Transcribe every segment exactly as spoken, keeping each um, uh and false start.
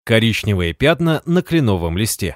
Коричневые пятна на кленовом листе.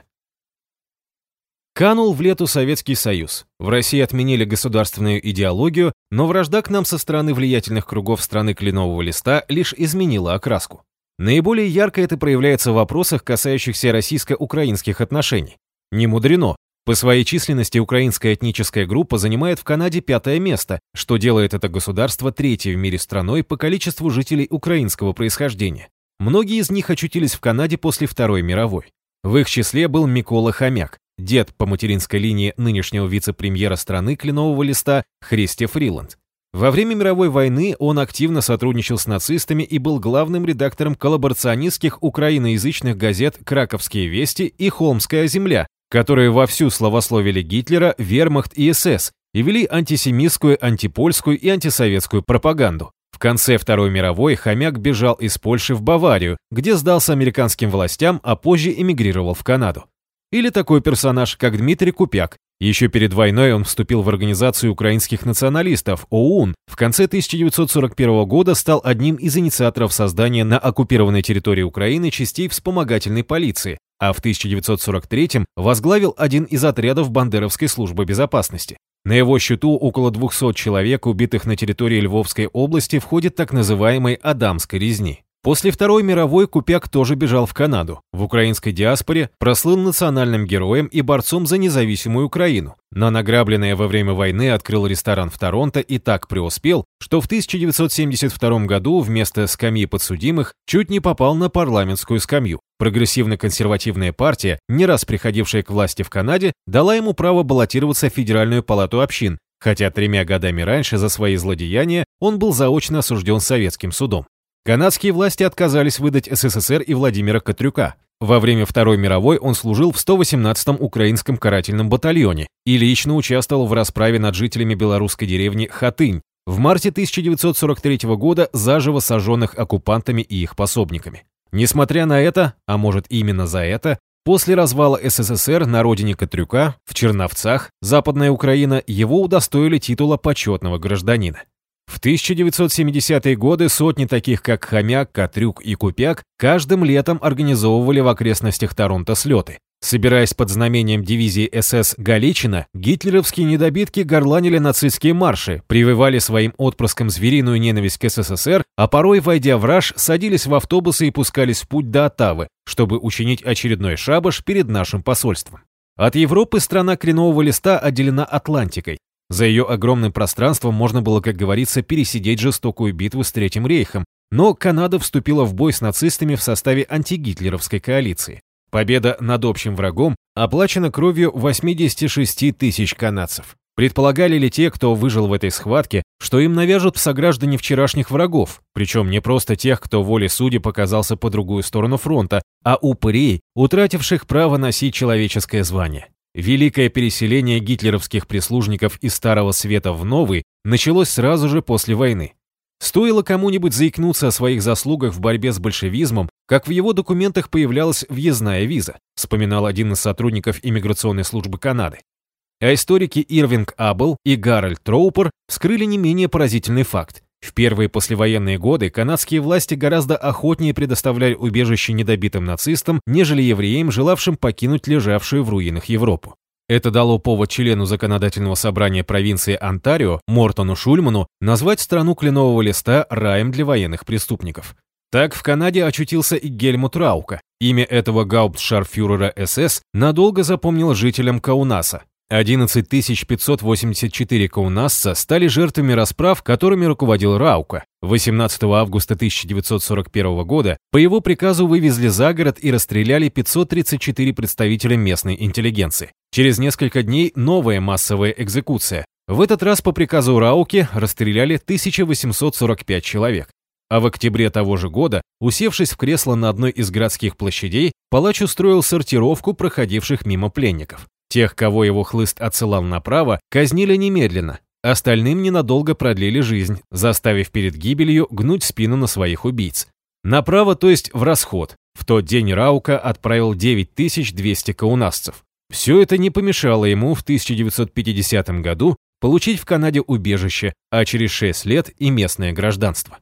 Канул в лету Советский Союз. В России отменили государственную идеологию, но вражда к нам со стороны влиятельных кругов страны кленового листа лишь изменила окраску. Наиболее ярко это проявляется в вопросах, касающихся российско-украинских отношений. Не мудрено. По своей численности украинская этническая группа занимает в Канаде пятое место, что делает это государство третьей в мире страной по количеству жителей украинского происхождения. Многие из них очутились в Канаде после Второй мировой. В их числе был Микола Хомяк, дед по материнской линии нынешнего вице-премьера страны кленового листа Христя Фриланд. Во время мировой войны он активно сотрудничал с нацистами и был главным редактором коллаборационистских украиноязычных газет «Краковские вести» и «Холмская земля», которые вовсю славословили Гитлера, вермахт и эс эс и вели антисемитскую, антипольскую и антисоветскую пропаганду. В конце Второй мировой Хомяк бежал из Польши в Баварию, где сдался американским властям, а позже эмигрировал в Канаду. Или такой персонаж, как Дмитрий Купяк. Еще перед войной он вступил в организацию украинских националистов ОУН. В конце тысяча девятьсот сорок первого года стал одним из инициаторов создания на оккупированной территории Украины частей вспомогательной полиции, а в тысяча девятьсот сорок третьем возглавил один из отрядов Бандеровской службы безопасности. На его счету около двухсот человек, убитых на территории Львовской области, входит так называемой Адамской резни. После Второй мировой Купяк тоже бежал в Канаду. В украинской диаспоре прослыл национальным героем и борцом за независимую Украину. Но награбленное во время войны открыл ресторан в Торонто и так преуспел, что в тысяча девятьсот семьдесят втором году вместо скамьи подсудимых чуть не попал на парламентскую скамью. Прогрессивно-консервативная партия, не раз приходившая к власти в Канаде, дала ему право баллотироваться в Федеральную палату общин, хотя тремя годами раньше за свои злодеяния он был заочно осужден советским судом. Канадские власти отказались выдать эс эс эс эр и Владимира Катрюка. Во время Второй мировой он служил в сто восемнадцатом украинском карательном батальоне и лично участвовал в расправе над жителями белорусской деревни Хатынь, в марте тысяча девятьсот сорок третьего года заживо сожженных оккупантами и их пособниками. Несмотря на это, а может именно за это, после развала эс эс эс эр на родине Катрюка, в Черновцах, Западная Украина, его удостоили титула почетного гражданина. В тысяча девятьсот семидесятые годы сотни таких, как Хомяк, Катрюк и Купяк, каждым летом организовывали в окрестностях Торонто слеты. Собираясь под знамением дивизии эс эс Галичина, гитлеровские недобитки горланили нацистские марши, прививали своим отпрыскам звериную ненависть к эс эс эс эр, а порой, войдя в раж, садились в автобусы и пускались в путь до Оттавы, чтобы учинить очередной шабаш перед нашим посольством. От Европы страна кленового листа отделена Атлантикой. За ее огромным пространством можно было, как говорится, пересидеть жестокую битву с Третьим рейхом, но Канада вступила в бой с нацистами в составе антигитлеровской коалиции. Победа над общим врагом оплачена кровью восьмидесяти шести тысяч канадцев. Предполагали ли те, кто выжил в этой схватке, что им навяжут сограждане вчерашних врагов, причем не просто тех, кто волей судеб оказался по другую сторону фронта, а упырей, утративших право носить человеческое звание? Великое переселение гитлеровских прислужников из Старого Света в Новый началось сразу же после войны. Стоило кому-нибудь заикнуться о своих заслугах в борьбе с большевизмом, как в его документах появлялась въездная виза, вспоминал один из сотрудников иммиграционной службы Канады. А историки Ирвинг Аббел и Гарольд Троупер вскрыли не менее поразительный факт. В первые послевоенные годы канадские власти гораздо охотнее предоставляли убежище недобитым нацистам, нежели евреям, желавшим покинуть лежавшую в руинах Европу. Это дало повод члену законодательного собрания провинции Онтарио Мортону Шульману назвать страну кленового листа раем для военных преступников. Так в Канаде очутился и Гельмут Раука. Имя этого гауптштарфюрера эс эс надолго запомнил жителям Каунаса. одиннадцать тысяч пятьсот восемьдесят четыре каунасца стали жертвами расправ, которыми руководил Раука. восемнадцатого августа тысяча девятьсот сорок первого года по его приказу вывезли за город и расстреляли пятьсот тридцать четыре представителя местной интеллигенции. Через несколько дней новая массовая экзекуция. В этот раз по приказу Рауки расстреляли тысяча восемьсот сорок пять человек. А в октябре того же года, усевшись в кресло на одной из городских площадей, палач устроил сортировку проходивших мимо пленников. Тех, кого его хлыст отсылал направо, казнили немедленно. Остальным ненадолго продлили жизнь, заставив перед гибелью гнуть спину на своих убийц. Направо, то есть в расход. В тот день Раука отправил девять тысяч двести каунасцев. Все это не помешало ему в тысяча девятьсот пятидесятом году получить в Канаде убежище, а через шесть лет и местное гражданство.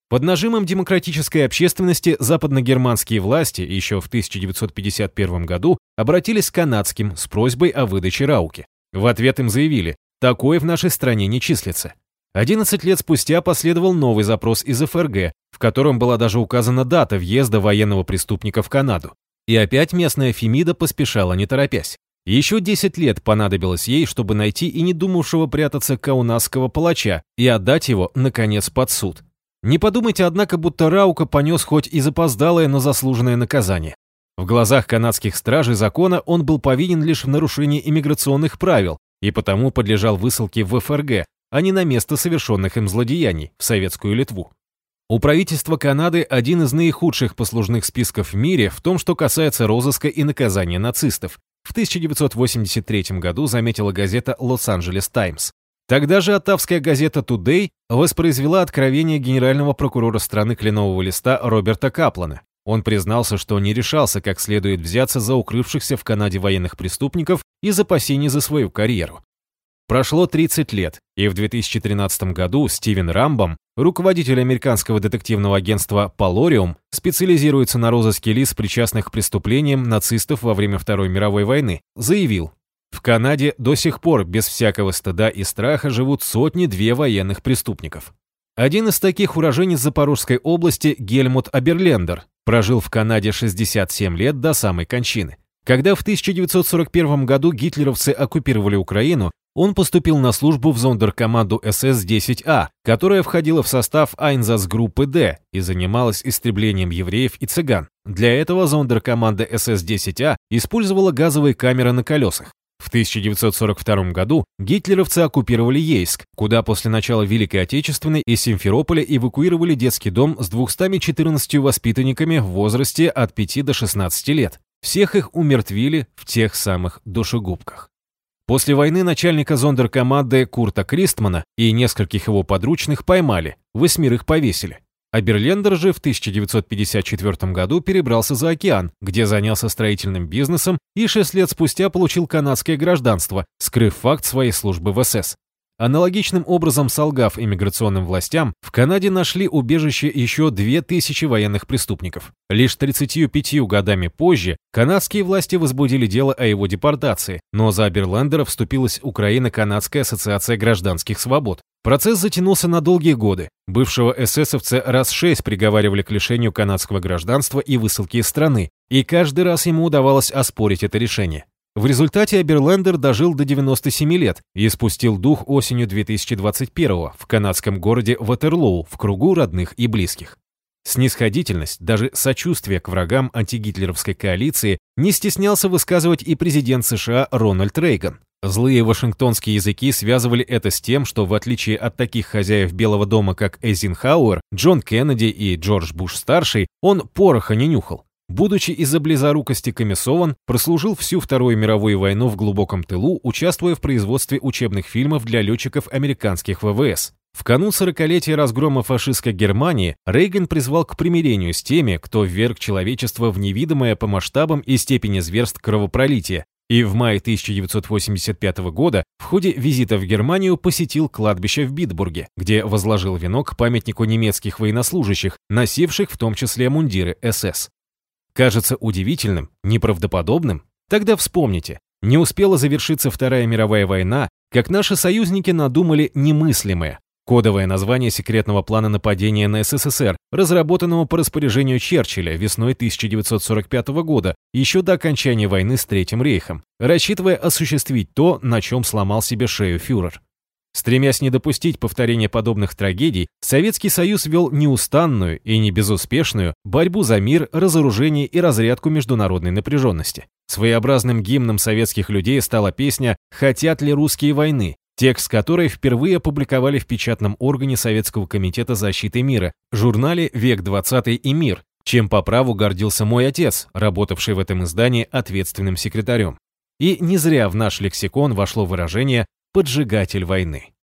Под нажимом демократической общественности западногерманские власти еще в тысяча девятьсот пятьдесят первом году обратились к канадским с просьбой о выдаче Рауки. В ответ им заявили: «Такое в нашей стране не числится». одиннадцать лет спустя последовал новый запрос из эф эр гэ, в котором была даже указана дата въезда военного преступника в Канаду. И опять местная Фемида поспешала не торопясь. Еще десять лет понадобилось ей, чтобы найти и не думавшего прятаться каунасского палача и отдать его, наконец, под суд. Не подумайте, однако, будто Раука понес хоть и запоздалое, но заслуженное наказание. В глазах канадских стражей закона он был повинен лишь в нарушении иммиграционных правил и потому подлежал высылке в эф эр гэ, а не на место совершенных им злодеяний, в советскую Литву. У правительства Канады один из наихудших послужных списков в мире в том, что касается розыска и наказания нацистов, в тысяча девятьсот восемьдесят третьем году заметила газета «Лос-Анджелес Таймс». Тогда же оттавская газета «Тудей» воспроизвела откровение генерального прокурора страны Кленового Листа Роберта Каплана. Он признался, что не решался как следует взяться за укрывшихся в Канаде военных преступников из опасений за свою карьеру. Прошло тридцать лет, и в две тысячи тринадцатом году Стивен Рамбом, руководитель американского детективного агентства «Полориум», специализируется на розыске лиц, причастных к преступлениям нацистов во время Второй мировой войны, заявил: «В Канаде до сих пор без всякого стыда и страха живут сотни-две военных преступников». Один из таких уроженец Запорожской области, Гельмут Аберлендер, прожил в Канаде шестьдесят семь лет до самой кончины. Когда в тысяча девятьсот сорок первом году гитлеровцы оккупировали Украину, он поступил на службу в зондеркоманду эс эс десять а, которая входила в состав Айнзацгруппы Д и занималась истреблением евреев и цыган. Для этого зондеркоманда эс эс десять а использовала газовые камеры на колесах. В тысяча девятьсот сорок втором году гитлеровцы оккупировали Ейск, куда после начала Великой Отечественной из Симферополя эвакуировали детский дом с двумястами четырнадцатью воспитанниками в возрасте от пяти до шестнадцати лет. Всех их умертвили в тех самых душегубках. После войны начальника зондеркоманды Курта Кристмана и нескольких его подручных поймали, восьмерых повесили. Аберлендер же в тысяча девятьсот пятьдесят четвёртом году перебрался за океан, где занялся строительным бизнесом и шесть лет спустя получил канадское гражданство, скрыв факт своей службы в эс эс. Аналогичным образом солгав иммиграционным властям, в Канаде нашли убежище еще две тысячи военных преступников. Лишь тридцатью пятью годами позже канадские власти возбудили дело о его депортации, но за Аберлендера вступилась Украино-Канадская ассоциация гражданских свобод. Процесс затянулся на долгие годы. Бывшего эсэсовца раз шесть приговаривали к лишению канадского гражданства и высылке из страны, и каждый раз ему удавалось оспорить это решение. В результате Аберлендер дожил до девяноста семи лет и спустил дух осенью две тысячи двадцать первого в канадском городе Ватерлоу в кругу родных и близких. Снисходительность, даже сочувствие к врагам антигитлеровской коалиции не стеснялся высказывать и президент США Рональд Рейган. Злые вашингтонские языки связывали это с тем, что в отличие от таких хозяев Белого дома, как Эйзенхауэр, Джон Кеннеди и Джордж Буш-старший, он пороха не нюхал. Будучи из-за близорукости комиссован, прослужил всю Вторую мировую войну в глубоком тылу, участвуя в производстве учебных фильмов для летчиков американских вэ вэ эс. В канун сорокалетия разгрома фашистской Германии Рейган призвал к примирению с теми, кто вверг человечество в невидимое по масштабам и степени зверств кровопролития, и в мае тысяча девятьсот восемьдесят пятого года в ходе визита в Германию посетил кладбище в Битбурге, где возложил венок к памятнику немецких военнослужащих, носивших в том числе мундиры эс эс. Кажется удивительным, неправдоподобным? Тогда вспомните, не успела завершиться Вторая мировая война, как наши союзники надумали немыслимое. Кодовое название секретного плана нападения на эс эс эс эр, разработанного по распоряжению Черчилля весной тысяча девятьсот сорок пятого года, еще до окончания войны с Третьим рейхом, рассчитывая осуществить то, на чем сломал себе шею фюрер. Стремясь не допустить повторения подобных трагедий, Советский Союз вел неустанную и не безуспешную борьбу за мир, разоружение и разрядку международной напряженности. Своеобразным гимном советских людей стала песня «Хотят ли русские войны?», текст которой впервые опубликовали в печатном органе Советского комитета защиты мира, журнале «Век двадцатый и мир», чем по праву гордился мой отец, работавший в этом издании ответственным секретарем. И не зря в наш лексикон вошло выражение «поджигатель войны».